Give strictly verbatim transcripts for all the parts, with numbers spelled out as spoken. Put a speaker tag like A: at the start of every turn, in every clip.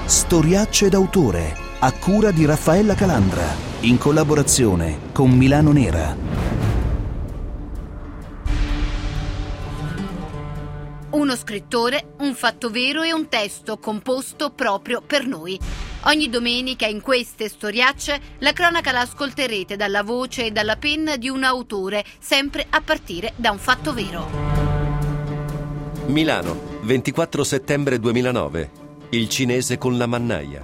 A: Storiacce d'autore, a cura di Raffaella Calandra, in collaborazione con Milano Nera.
B: Uno scrittore, un fatto vero e un testo composto proprio per noi. Ogni domenica in queste storiacce la cronaca la ascolterete dalla voce e dalla penna di un autore, sempre a partire da un fatto vero.
C: Milano, ventiquattro settembre duemilanove. Il cinese con la mannaia.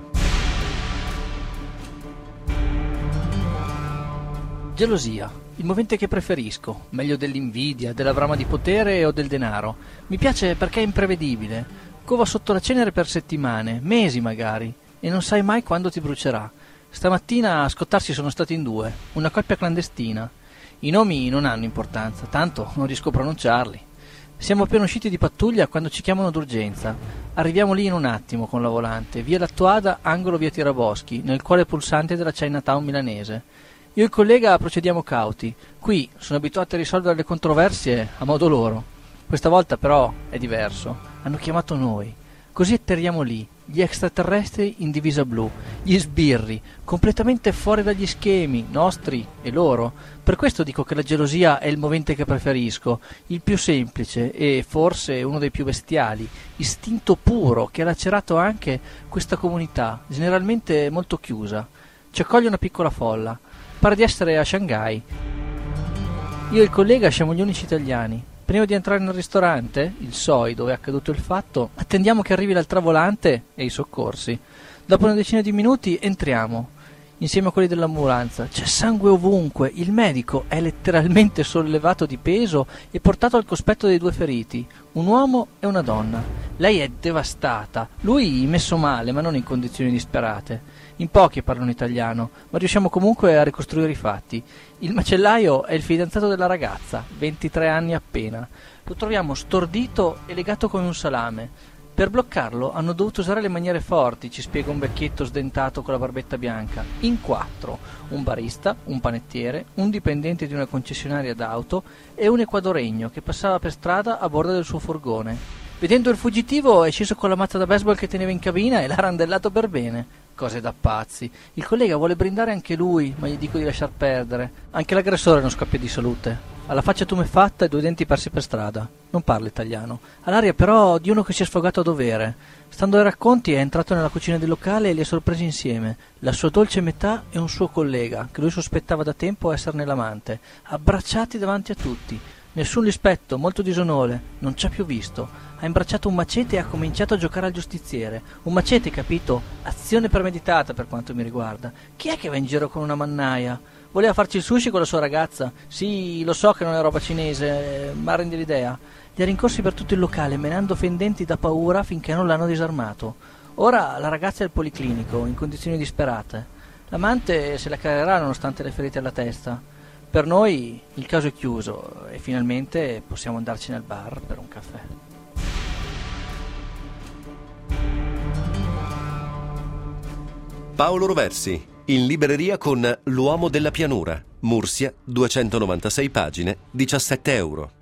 D: Gelosia, il movente che preferisco, meglio dell'invidia, della brama di potere o del denaro. Mi piace perché è imprevedibile, cova sotto la cenere per settimane, mesi magari, e non sai mai quando ti brucerà. Stamattina a scottarsi sono stati in due, una coppia clandestina. I nomi non hanno importanza, tanto non riesco a pronunciarli. Siamo appena usciti di pattuglia quando ci chiamano d'urgenza. Arriviamo lì in un attimo con la volante, via Lattuada, angolo via Tiraboschi, nel cuore pulsante della Chinatown milanese. Io e il collega procediamo cauti. Qui sono abituati a risolvere le controversie a modo loro. Questa volta però è diverso. Hanno chiamato noi. Così atterriamo lì, gli extraterrestri in divisa blu, gli sbirri, completamente fuori dagli schemi, nostri e loro. Per questo dico che la gelosia è il movente che preferisco, il più semplice e forse uno dei più bestiali, istinto puro che ha lacerato anche questa comunità, generalmente molto chiusa. Ci accoglie una piccola folla. Pare di essere a Shanghai. Io e il collega siamo gli unici italiani. Prima di entrare nel ristorante, il S O I dove è accaduto il fatto, attendiamo che arrivi l'altravolante e i soccorsi. Dopo una decina di minuti entriamo, insieme a quelli dell'ambulanza. C'è sangue ovunque, il medico è letteralmente sollevato di peso e portato al cospetto dei due feriti, un uomo e una donna. Lei è devastata, lui messo male ma non in condizioni disperate. In pochi parlano italiano, ma riusciamo comunque a ricostruire i fatti. Il macellaio è il fidanzato della ragazza, ventitré anni appena. Lo troviamo stordito e legato come un salame. Per bloccarlo hanno dovuto usare le maniere forti, ci spiega un vecchietto sdentato con la barbetta bianca. In quattro, un barista, un panettiere, un dipendente di una concessionaria d'auto e un equadoregno che passava per strada a bordo del suo furgone. Vedendo il fuggitivo è sceso con la mazza da baseball che teneva in cabina e l'ha randellato per bene. Cose da pazzi. Il collega vuole brindare anche lui, ma gli dico di lasciar perdere. Anche l'aggressore non scappia di salute. Ha la faccia tumefatta e due denti persi per strada. Non parla italiano. Ha l'aria però di uno che si è sfogato a dovere. Stando ai racconti è entrato nella cucina del locale e li ha sorpresi insieme. La sua dolce metà e un suo collega, che lui sospettava da tempo esserne l'amante, abbracciati davanti a tutti. Nessun rispetto, molto disonore, non ci ha più visto. Ha imbracciato un macete e ha cominciato a giocare al giustiziere. Un macete, capito? Azione premeditata per quanto mi riguarda. Chi è che va in giro con una mannaia? Voleva farci il sushi con la sua ragazza? Sì, lo so che non è roba cinese, ma rende l'idea. Li ha rincorsi per tutto il locale, menando fendenti da paura finché non l'hanno disarmato. Ora la ragazza è al policlinico, in condizioni disperate. L'amante se la caverà nonostante le ferite alla testa. Per noi il caso è chiuso e finalmente possiamo andarcene al bar per un caffè.
C: Paolo Roversi, in libreria con L'uomo della pianura, Mursia, duecentonovantasei pagine, diciassette euro.